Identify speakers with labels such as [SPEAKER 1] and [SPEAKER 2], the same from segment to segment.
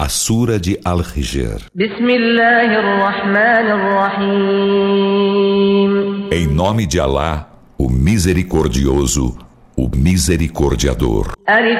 [SPEAKER 1] a Sura de Al-Hijr. Em nome de Alá, o Misericordioso, o Misericordiador.
[SPEAKER 2] Alif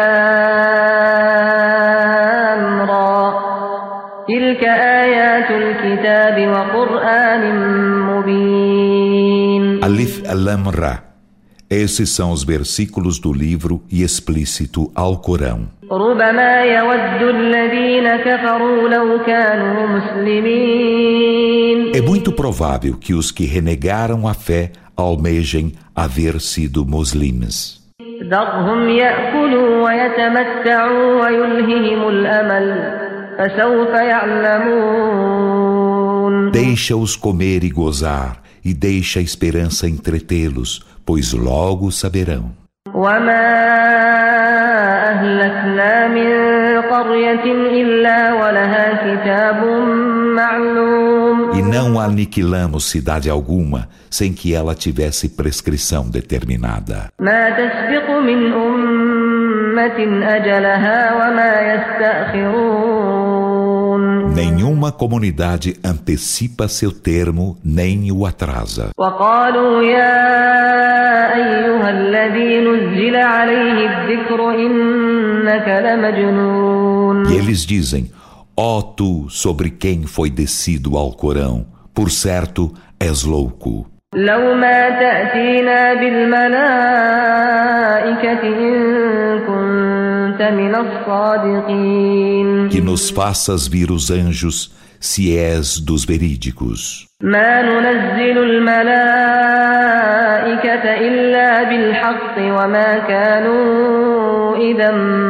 [SPEAKER 2] Lam Ra. Tilka ayatul kitab wa Qur'anin mubin.
[SPEAKER 1] Alif Lam Ra. Esses são os versículos do livro e explícito ao Corão.
[SPEAKER 2] ربما يود الذين كفروا لو كانوا مسلمين.
[SPEAKER 1] É muito provável que os que renegaram a fé almejem haver sido muçulmanos.
[SPEAKER 2] ذرهم يأكلوا ويتمتعوا ويلههم الأمل فسوف يعلمون.
[SPEAKER 1] Deixa-os comer e gozar, e deixa a esperança entretê-los, pois logo saberão.
[SPEAKER 2] وما أهلكنا من قرية إلا ولها كتاب معلوم.
[SPEAKER 1] E não aniquilamos cidade alguma sem que ela tivesse prescrição determinada.
[SPEAKER 2] ما تسبق من أمة أجلها وما يستأخرون.
[SPEAKER 1] Nenhuma comunidade antecipa seu termo nem o atrasa.
[SPEAKER 2] وقالوا يا أيها الذي نزل عليه الذكر إنك لمجنون.
[SPEAKER 1] E eles dizem: ó tu, sobre quem foi descido ao Corão, por certo és louco.
[SPEAKER 2] لو ما تأتينا بالملائكة إن كنت من الصادقين.
[SPEAKER 1] Que nos faças vir os anjos, se és dos verídicos.
[SPEAKER 2] ما ننزل الملائكة إلا بالحق وما كانوا إذا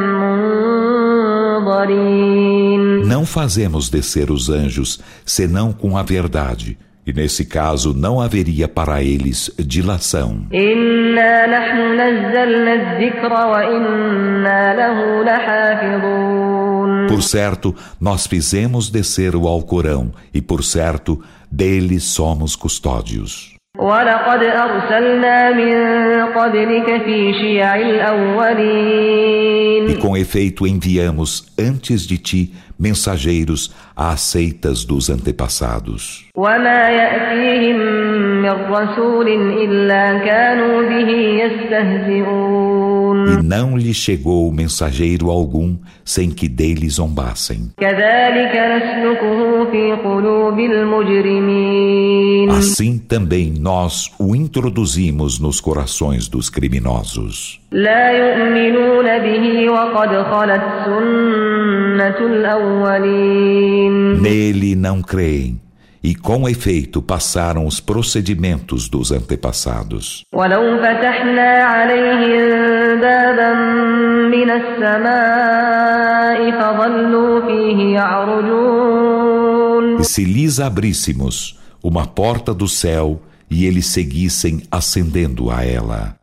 [SPEAKER 2] منظرين.
[SPEAKER 1] Não fazemos descer os anjos senão com a verdade, e nesse caso não haveria para eles dilação.
[SPEAKER 2] إنا نحن نزلنا الذكر وإنا له لحافظون.
[SPEAKER 1] Por certo, nós fizemos descer o Alcorão, e por certo, deles somos custódios.
[SPEAKER 2] ولقد أرسلنا من قبلك في شيع الأولين.
[SPEAKER 1] E com efeito enviamos antes de ti mensageiros às seitas dos antepassados.
[SPEAKER 2] وما يأتيهم من رسول إلا كانوا به يستهزئون.
[SPEAKER 1] E não lhe chegou mensageiro algum sem que dele zombassem.
[SPEAKER 2] كذلك نسلكه في قلوب المجرمين.
[SPEAKER 1] Assim também nós o introduzimos nos corações dos criminosos.
[SPEAKER 2] لا يؤمنون به وقد خلت سنة الأولين.
[SPEAKER 1] Nele não creem, e com efeito passaram os procedimentos dos antepassados.
[SPEAKER 2] ولو فتحنا عليهم بابا من السماء فظلوا فيه يعرجون.
[SPEAKER 1] E se lhes abríssemos uma porta do céu e eles seguissem ascendendo a ela,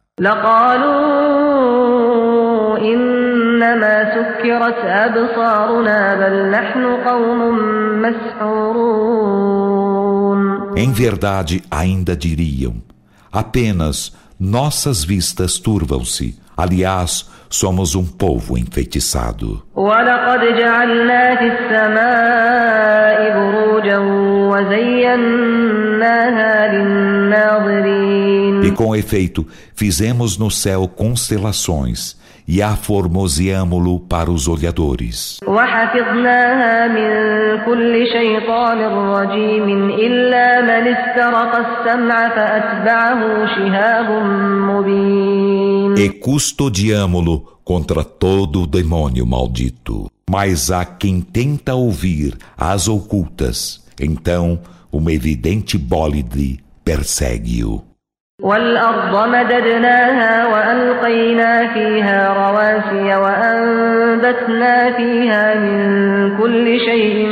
[SPEAKER 2] لقالوا إنما سكرت أبصارنا بل نحن قوم مسحورون.
[SPEAKER 1] em verdade ainda diriam: apenas nossas vistas turvam-se, aliás, somos um povo enfeitiçado.
[SPEAKER 2] ولقد جعلنا في السماء بروجا وزيناها للناظرين.
[SPEAKER 1] E com efeito, fizemos no céu constelações e aformoseamo-lo para os olhadores.
[SPEAKER 2] وحفظناها من كل شيطان رجيم إلا من استرق السمع فأتبعه شهاب مبين.
[SPEAKER 1] E custodiamo-lo contra todo demônio maldito. Mas há quem tenta ouvir as ocultas, então uma evidente bólide persegue-o.
[SPEAKER 2] والأرض مددناها وألقينا فيها رواسي وأنبتنا فيها من كل شيء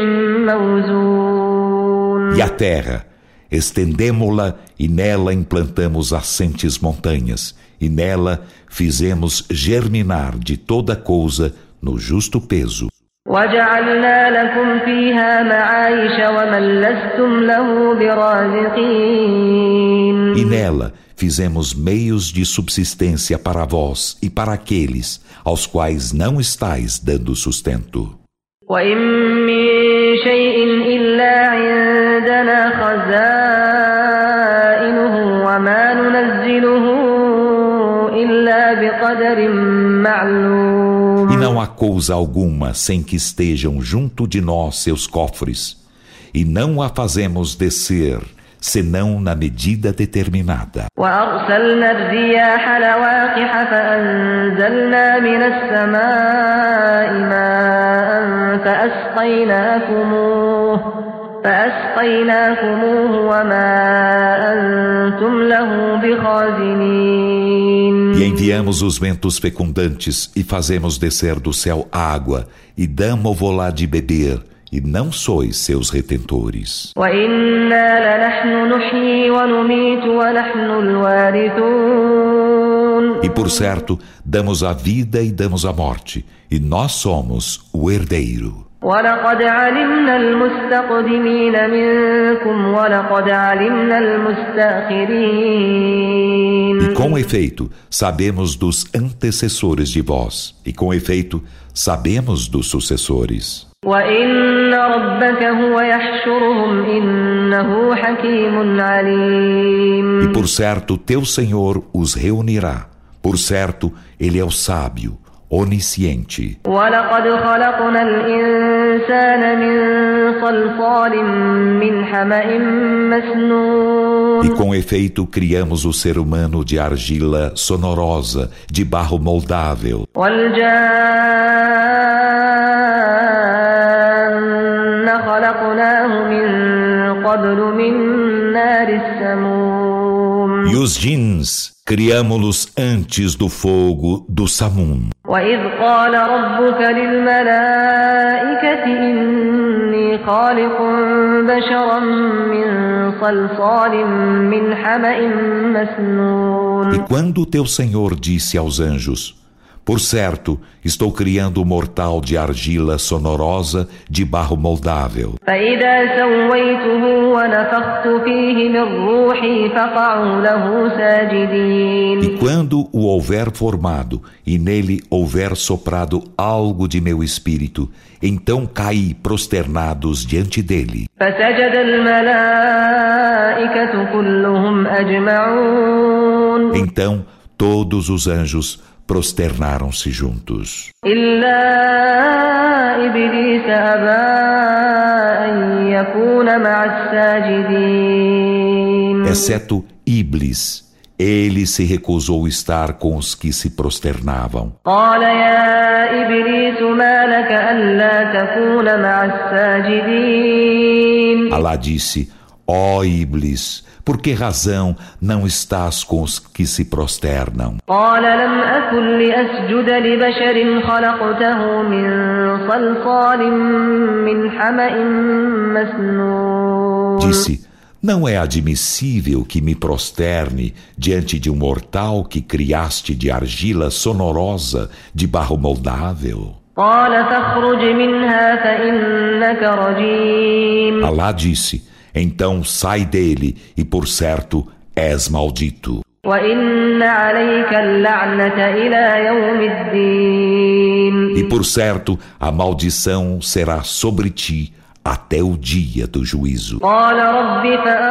[SPEAKER 2] موزون.
[SPEAKER 1] E a terra, estendemo-la e nela implantamos assentes montanhas, e nela fizemos germinar de toda coisa no justo peso.
[SPEAKER 2] وجعلنا لكم فيها معايش ومن لستم له برازقين.
[SPEAKER 1] E nela fizemos meios de subsistência para vós e para aqueles aos quais não estais dando sustento.
[SPEAKER 2] وإن من شيء إلا عندنا خزائنه وما ننزله إلا بقدر معلوم.
[SPEAKER 1] E não há coisa alguma sem que estejam junto de nós seus cofres, e não a fazemos descer senão na medida determinada.
[SPEAKER 2] وأرسلنا الرياح لواقح فأنزلنا من السماء ماء فأسقيناكموه وما أنتم له بخازنين.
[SPEAKER 1] E enviamos os ventos fecundantes e fazemos descer do céu água e damo-vo-lá de beber, e não sois seus retentores.
[SPEAKER 2] وإنا لنحن نحيي ونميت ونحن الوارثون.
[SPEAKER 1] E por certo, damos a vida e damos a morte, e nós somos o herdeiro.
[SPEAKER 2] ولقد علمنا المستقدمين منكم ولقد علمنا المستأخرين.
[SPEAKER 1] E com efeito, sabemos dos antecessores de vós, e com efeito, sabemos dos sucessores.
[SPEAKER 2] وإن ربك هو يحشرهم إنه حكيم عليم.
[SPEAKER 1] E por certo, teu Senhor os reunirá. Por certo, Ele é o sábio, onisciente.
[SPEAKER 2] وَلَقَدْ خَلَقْنَا الْإِنسَانَ مِنْ صَلْصَالٍ مِنْ حَمَإٍ مَسْنُونٍ.
[SPEAKER 1] E com efeito criamos o ser humano de argila sonorosa, de barro moldável.
[SPEAKER 2] وَالْجَانَّ خَلَقْنَاهُ مِنْ قَبْلُ مِنْ نَارِ السَّمُومِ.
[SPEAKER 1] E os jins criamo-los antes do fogo do Samum.
[SPEAKER 2] وَإِذْ قَالَ رَبُّكَ لِلْمَلَائِكَةِ إِنِّي خَالِقٌ بَشَرًا مِنْ صَلْصَالٍ مِنْ حَمَإٍ مَسْنُونٍ.
[SPEAKER 1] E quando teu Senhor disse aos anjos: por certo, estou criando um mortal de argila sonorosa, de barro moldável.
[SPEAKER 2] فَإِذَا سَوَّيْتُهُ وَنَفَخْتُ فِيهِ مِنْ رُوحِي فَقَعُوا لَهُ سَاجِدِينَ.
[SPEAKER 1] E quando o houver formado e nele houver soprado algo de meu espírito, então caí prosternados diante dele.
[SPEAKER 2] فَسَجَدَ الْمَلَائِكَةُ كُلُّهُمْ أَجْمَعُونَ.
[SPEAKER 1] Então todos os anjos prosternaram-se juntos.
[SPEAKER 2] إِلَّا إِبْلِيسَ أَبَى أَن يَكُونَ مَعَ السَّاجِدِينَ.
[SPEAKER 1] Exceto Iblis, ele se recusou estar com os que se prosternavam.
[SPEAKER 2] قَالَ يَا إِبْلِيسُ مَا لَكَ أَلَّا تَكُونَ مَعَ السَّاجِدِينَ.
[SPEAKER 1] Alá disse: ó Iblis, por que razão não estás com os que se prosternam?
[SPEAKER 2] قَالَ لَمْ أَكُنْ لِأَسْجُدَ لِبَشَرٍ خَلَقْتَهُ مِنْ صَلْصَالٍ مِنْ حَمَإٍ مَسْنُونٍ.
[SPEAKER 1] Disse: não é admissível que me prosterne diante de um mortal que criaste de argila sonorosa, de barro moldável.
[SPEAKER 2] قَالَ فَاخْرُجْ مِنْهَا فَإِنَّكَ رَجِيمٌ.
[SPEAKER 1] Alá disse: então sai dele, e por certo és maldito.
[SPEAKER 2] وَإِنَّ عَلَيْكَ اللَّعْنَةَ إِلَى يَوْمِ الدِّينِ.
[SPEAKER 1] E por certo a maldição será sobre ti até o dia do juízo.
[SPEAKER 2] قَالَ رَبِّ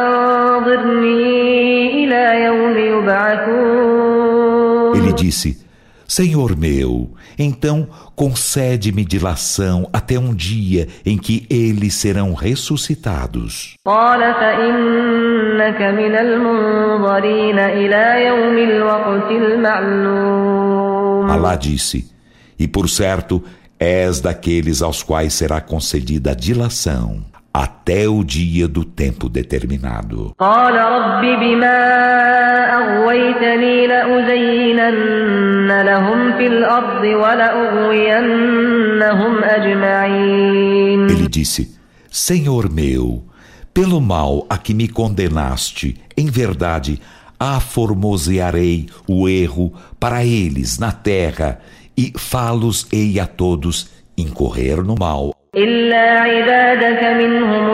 [SPEAKER 2] فَأَنظِرْنِي إِلَى يَوْمِ يُبْعَثُونَ.
[SPEAKER 1] Ele disse: Senhor meu, então concede-me dilação até um dia em que eles serão ressuscitados.
[SPEAKER 2] قَالَ فَإِنَّكَ مِنَ الْمُنظَرِينَ إِلَى يَوْمِ الْوَقْتِ الْمَعْلُومِ.
[SPEAKER 1] Alá disse: e por certo és daqueles aos quais será concedida a dilação até o dia do tempo determinado.
[SPEAKER 2] قَالَ رَبِّ بِمَا أَغْوَيْتَنِي لَأُزَيِّنَنَّ لَهُمْ فِي الْأَرْضِ وَلَأُغْوِيَنَّهُمْ أَجْمَعِينَ.
[SPEAKER 1] Ele disse: Senhor meu, pelo mal a que me condenaste, em verdade, aformosearei o erro para eles na terra e fá-los-ei a todos incorrer no mal.
[SPEAKER 2] إِلَّا عِبَادَكَ مِنْهُمُ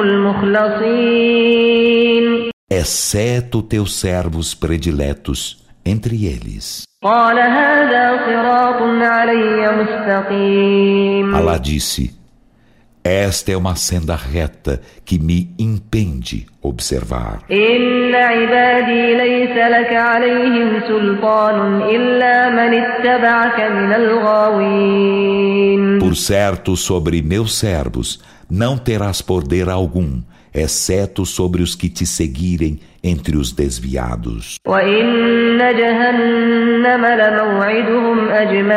[SPEAKER 2] الْمُخْلَصِينَ.
[SPEAKER 1] Exceto teus servos prediletos entre eles.
[SPEAKER 2] قَالَ هَذَا صِرَاطٌ عَلَيَّ مُسْتَقِيمٌ.
[SPEAKER 1] Alá disse: Esta é uma senda reta que me impede observar.
[SPEAKER 2] إن عبادي ليس لك عليهم سلطان إلا من اتبعك من الغاوين.
[SPEAKER 1] Por certo, sobre meus servos não terás poder algum, exceto sobre os que te seguirem entre os desviados.
[SPEAKER 2] وإن جهنم لموعدهم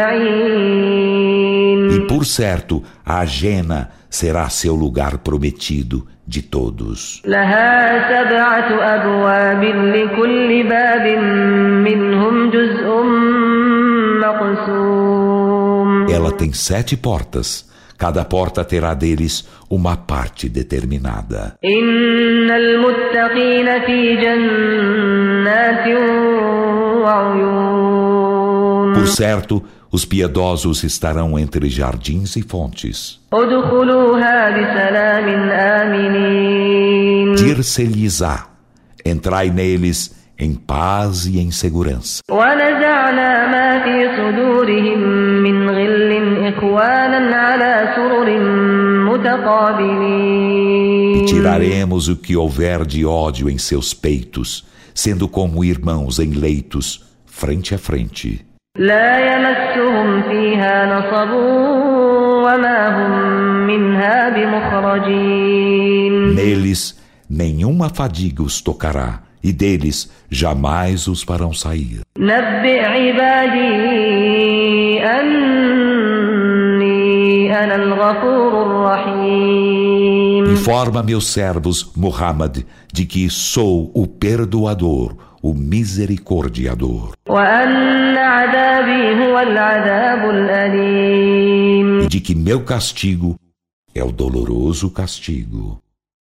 [SPEAKER 2] أجمعين.
[SPEAKER 1] E por certo, a Jena será seu lugar prometido de todos.
[SPEAKER 2] لها 7 أبواب لكل باب منهم جزء مقسوم.
[SPEAKER 1] Ela tem 7 portas. Cada porta terá deles uma parte determinada.
[SPEAKER 2] إن المتقين في جنات وعيون.
[SPEAKER 1] Por certo, os piedosos estarão entre jardins e fontes.
[SPEAKER 2] ادخلوها بسلام آمنين.
[SPEAKER 1] Dir-se-lhes-á: entrai neles em paz e em segurança.
[SPEAKER 2] ونزعنا ما في صدورهم من غل إخوانا على سرر متقابلين.
[SPEAKER 1] E tiraremos o que houver de ódio em seus peitos, sendo como irmãos em leitos, frente a frente.
[SPEAKER 2] لا يمسهم فيها نصب وما هم منها بمخرجين.
[SPEAKER 1] Neles nenhuma fadiga os tocará, e deles jamais os farão sair.
[SPEAKER 2] نبئ عبادي أني أنا الغفور الرحيم.
[SPEAKER 1] Informa meus servos, Muhammad, de que sou o perdoador, o misericordiador.
[SPEAKER 2] وأن عذابي هو العذاب الأليم.
[SPEAKER 1] E de que meu castigo é o doloroso castigo.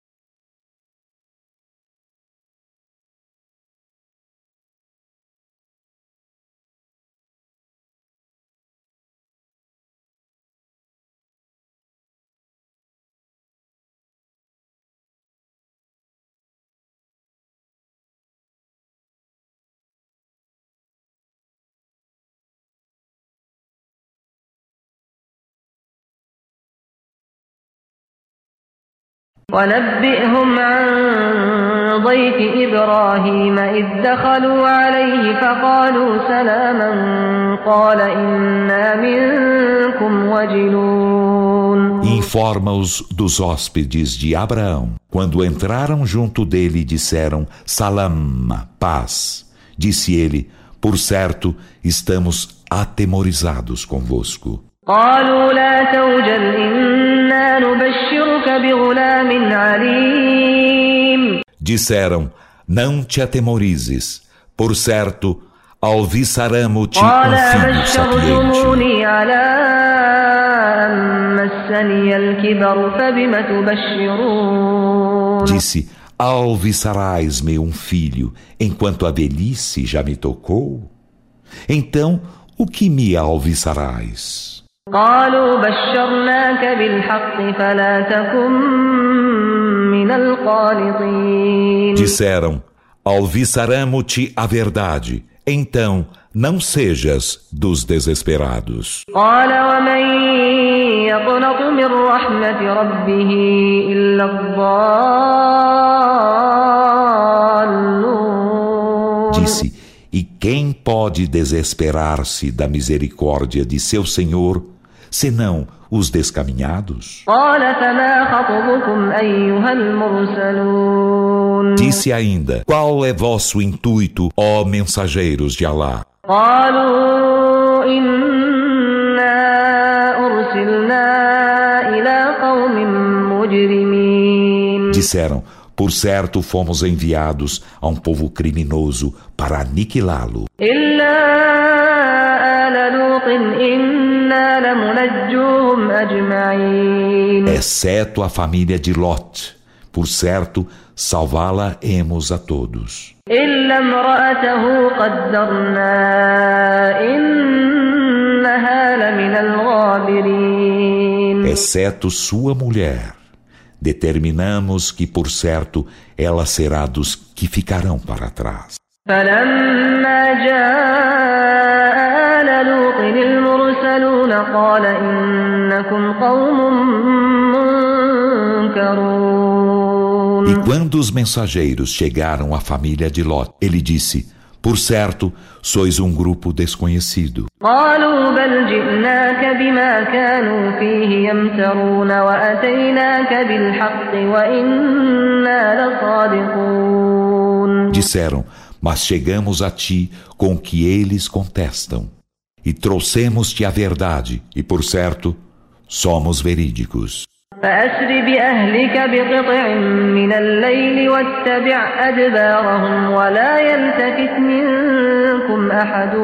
[SPEAKER 2] ونبئهم عن ضيف إبراهيم إذ دخلوا عليه فقالوا سلاما قال إنا منكم وجلون.
[SPEAKER 1] Informa-os dos hóspedes de Abraão. Quando entraram junto dele e disseram Salam, paz. Disse ele, por certo, estamos atemorizados convosco.
[SPEAKER 2] قالوا لا توجل إنا نبشرك بغلام عليم.
[SPEAKER 1] Disseram, não te atemorizes. Por certo, alviçaramo-te
[SPEAKER 2] قال
[SPEAKER 1] filho sapiente.
[SPEAKER 2] بشرتموني على أن مسني الكبر فبم تبشرون.
[SPEAKER 1] Disse, alviçarás-me filho, enquanto a velhice já me tocou? Então, o que me alviçarás?
[SPEAKER 2] قالوا بشرناك بالحق فلا تكن من القانطين.
[SPEAKER 1] Disseram, alviçaramo-te a verdade, então não sejas dos desesperados.
[SPEAKER 2] قال ومن يقنط من رحمة ربه إلا الضالون.
[SPEAKER 1] Disse, e quem pode desesperar-se da misericórdia de seu Senhor, senão os descaminhados?
[SPEAKER 2] قال فما خطبكم أيها المرسلون.
[SPEAKER 1] Disse ainda, qual é vosso intuito, ó mensageiros de Alá?
[SPEAKER 2] قالوا إنا أرسلنا إلى قوم مجرمين.
[SPEAKER 1] Disseram, por certo fomos enviados a um povo criminoso para aniquilá-lo.
[SPEAKER 2] إلا آل لوط إنا لمنجوهم أجمعين.
[SPEAKER 1] Exceto a família de Lot. Por certo, salvá-la-emos a todos.
[SPEAKER 2] إلا امرأته قدرنا إنها لمن الغابرين.
[SPEAKER 1] Exceto sua mulher. Determinamos que, por certo, ela será dos que ficarão para trás.
[SPEAKER 2] فلما جاء آل لوط المرسلون قال إنكم قوم
[SPEAKER 1] E quando os mensageiros chegaram à família de Lot, ele disse: por certo, sois um grupo desconhecido.
[SPEAKER 2] قالوا بل جئناك بما كانوا فيه يمترون وأتيناك بالحق وإنا لصادقون.
[SPEAKER 1] Disseram: mas chegamos a ti com o que eles contestam, e trouxemos-te a verdade, e por certo, somos verídicos.
[SPEAKER 2] فأسر بأهلك بقطع من الليل واتبع أدبارهم ولا يلتفت منكم أحد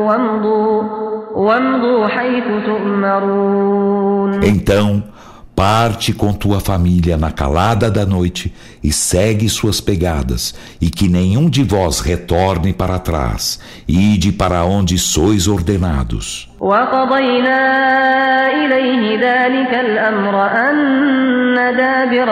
[SPEAKER 2] وامضوا حيث تؤمرون.
[SPEAKER 1] Então, parte com tua família na calada da noite e segue suas pegadas, e que nenhum de vós retorne para trás, e ide para onde sois ordenados.
[SPEAKER 2] وقضينا إليه ذلك الأمر أن دابر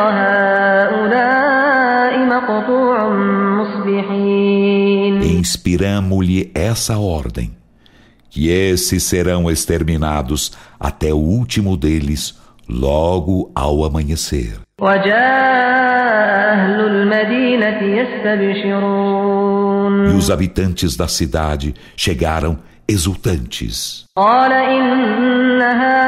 [SPEAKER 2] هؤلاء مقطوع مصبحين.
[SPEAKER 1] Inspiramo-lhe essa ordem, que esses serão exterminados até o último deles, logo ao amanhecer.
[SPEAKER 2] وجاء أهل المدينة يستبشرون.
[SPEAKER 1] E os habitantes da cidade chegaram exultantes.
[SPEAKER 2] قال إن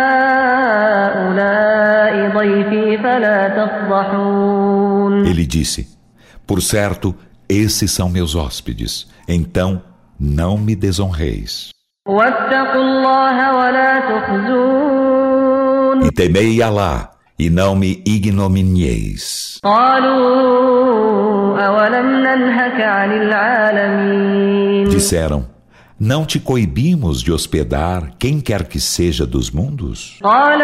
[SPEAKER 2] هؤلاء ضيفي فلا تفضحون.
[SPEAKER 1] Ele disse: por certo, esses são meus hóspedes, então não me desonreis.
[SPEAKER 2] واتقوا الله ولا تخزون.
[SPEAKER 1] E temei Alá, e não me ignominieis.
[SPEAKER 2] قالوا أولم ننهك عن العالمين.
[SPEAKER 1] Disseram: não te coibimos de hospedar quem quer que seja dos mundos?
[SPEAKER 2] قال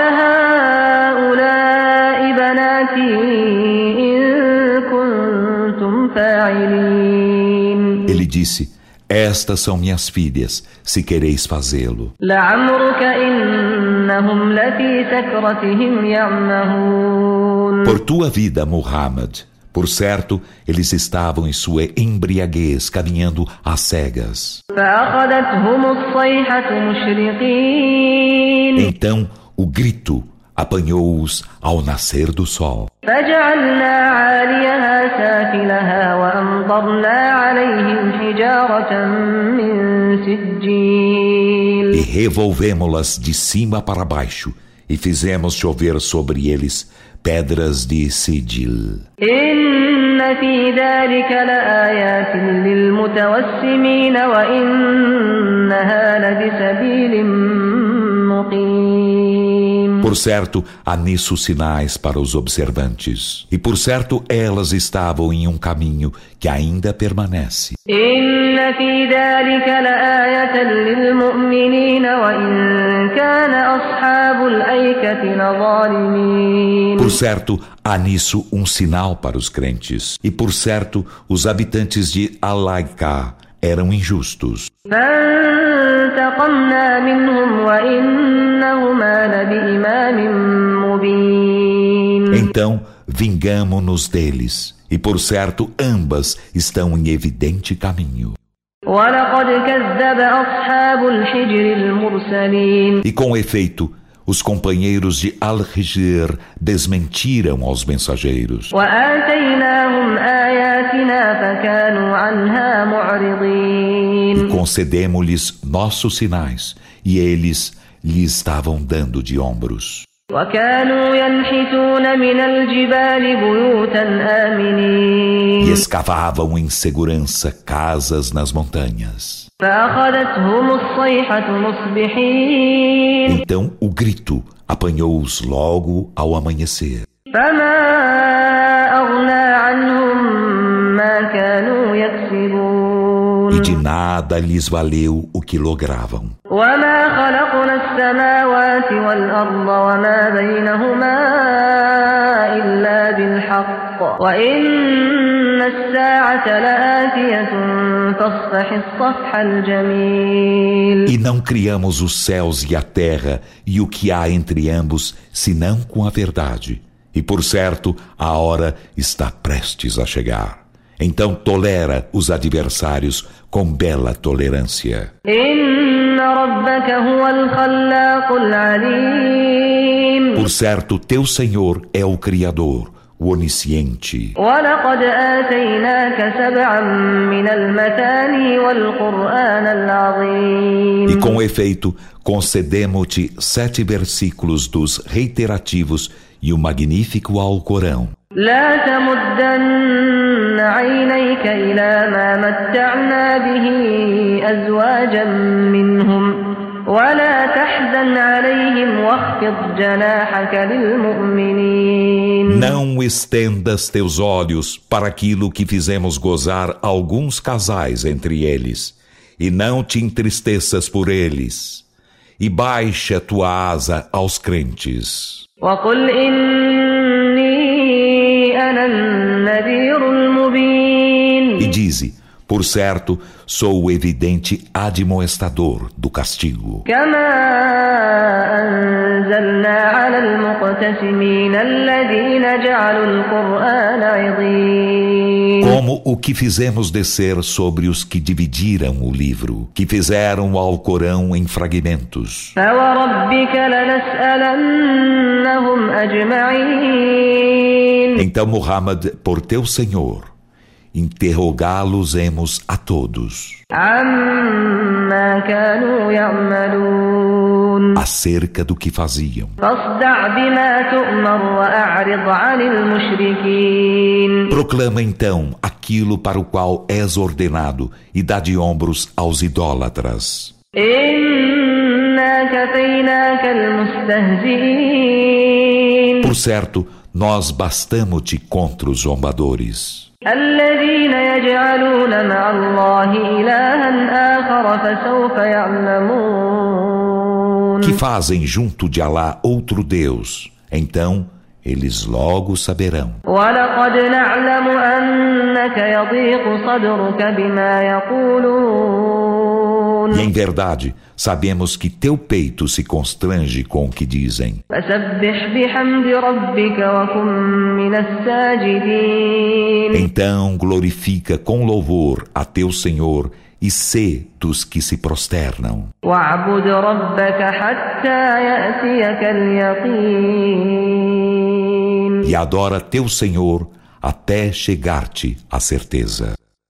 [SPEAKER 2] هؤلاء بناتي إن كنتم فاعلين.
[SPEAKER 1] Ele disse: estas são minhas filhas, se quereis fazê-lo.
[SPEAKER 2] لعمرك إنهم لفي سكرتهم يعمهون.
[SPEAKER 1] Por tua vida, Muhammad, por certo, eles estavam em sua embriaguez, caminhando às cegas.
[SPEAKER 2] فأخذتهم الصيحة مشرقين.
[SPEAKER 1] Então o grito apanhou-os ao nascer do sol.
[SPEAKER 2] فجعلنا عاليها سافلها وأمطرنا عليهم حجارة من سجيل.
[SPEAKER 1] E revolvemo-las de cima para baixo, e fizemos chover sobre eles pedras de Sijil.
[SPEAKER 2] إن في ذلك لآيات للمتوسمين وإنها لبسبيل مقيم.
[SPEAKER 1] Por certo, há nisso sinais para os observantes. E por certo, elas estavam em um caminho que ainda permanece.
[SPEAKER 2] إن في ذلك لآية للمؤمنين وإن كان أصحاب الأيكة لظالمين.
[SPEAKER 1] Por certo, há nisso um sinal para os crentes. E por certo, os habitantes de Alaika eram injustos.
[SPEAKER 2] فانتقمنا منهم وإنهما لبإمام مبين.
[SPEAKER 1] Então, vingamo-nos deles. E por certo, ambas estão em evidente caminho.
[SPEAKER 2] ولقد كذب أصحاب الحجر المرسلين.
[SPEAKER 1] E com efeito, os companheiros de Al-Hijr desmentiram aos mensageiros.
[SPEAKER 2] وآتيناهم آياتنا فكانوا عنها معرضين.
[SPEAKER 1] E concedemos-lhes nossos sinais, e eles lhe estavam dando de ombros.
[SPEAKER 2] وكانوا ينحتون من الجبال بيوتا آمنين.
[SPEAKER 1] E escavavam em segurança casas nas montanhas.
[SPEAKER 2] فأخذتهم الصيحة مصبحين.
[SPEAKER 1] Então o grito apanhou-os logo ao amanhecer.
[SPEAKER 2] فما أغنى عنهم ما كانوا يكسبون.
[SPEAKER 1] E de nada lhes valeu o que logravam.
[SPEAKER 2] وما خلقنا السماوات والأرض وما بينهما إلا بالحق وإن الساعة لآتية فاصفح الصفح الجميل.
[SPEAKER 1] E não criamos os céus e a terra e o que há entre ambos, senão com a verdade. E por certo, a hora está prestes a chegar. Então tolera os adversários com bela tolerância.
[SPEAKER 2] إن ربك هو الخلاق العليم.
[SPEAKER 1] Por certo, teu Senhor é o Criador, o Onisciente.
[SPEAKER 2] وَلَقَدْ آتَيْنَاكَ سَبْعًا مِنَ الْمَثَانِي وَالْقُرْآنَ الْعَظِيمَ.
[SPEAKER 1] E com efeito, concedemo-te 7 versículos dos reiterativos e o magnífico Alcorão.
[SPEAKER 2] لا تمدن عينيك إلى ما متعنا به أزواجا منهم ولا تحزن عليهم واخفض جناحك للمؤمنين.
[SPEAKER 1] Não estendas teus olhos para aquilo que fizemos gozar alguns casais entre eles, e não te entristeças por eles, e baixa tua asa aos crentes.
[SPEAKER 2] وقل إني أنا النذير المبين.
[SPEAKER 1] E dize, por certo, sou o evidente admoestador do castigo.
[SPEAKER 2] كما أنزلنا على المقتسمين الذين جعلوا القرآن عضين.
[SPEAKER 1] Como o que fizemos descer sobre os que dividiram o livro, que fizeram o Alcorão em fragmentos.
[SPEAKER 2] فوربك لنسألنهم أجمعين.
[SPEAKER 1] Então, Muhammad, por teu Senhor, interrogá-los-emos a todos
[SPEAKER 2] عما كانوا يعملون.
[SPEAKER 1] acerca do que faziam.
[SPEAKER 2] فاصدع بما تؤمر وأعرض عن المشركين.
[SPEAKER 1] Proclama então aquilo para o qual és ordenado e dá de ombros aos idólatras.
[SPEAKER 2] إنا كفيناك المستهزئين.
[SPEAKER 1] Por certo, nós bastamo-te contra os zombadores,
[SPEAKER 2] الذين يجعلون مع الله إلها آخر فسوف يعلمون.
[SPEAKER 1] que fazem junto de Alá outro Deus. Então, eles logo saberão.
[SPEAKER 2] ولقد نعلم أنك يضيق صدرك بما يقولون.
[SPEAKER 1] E em verdade, sabemos que teu peito se constrange com o que dizem.
[SPEAKER 2] فسبح بحمد ربك وكن من الساجدين.
[SPEAKER 1] Então glorifica com louvor a teu Senhor e sê dos que se prosternam.
[SPEAKER 2] واعبد ربك حتى يأتيك اليقين.
[SPEAKER 1] E adora teu Senhor até chegar-te a certeza.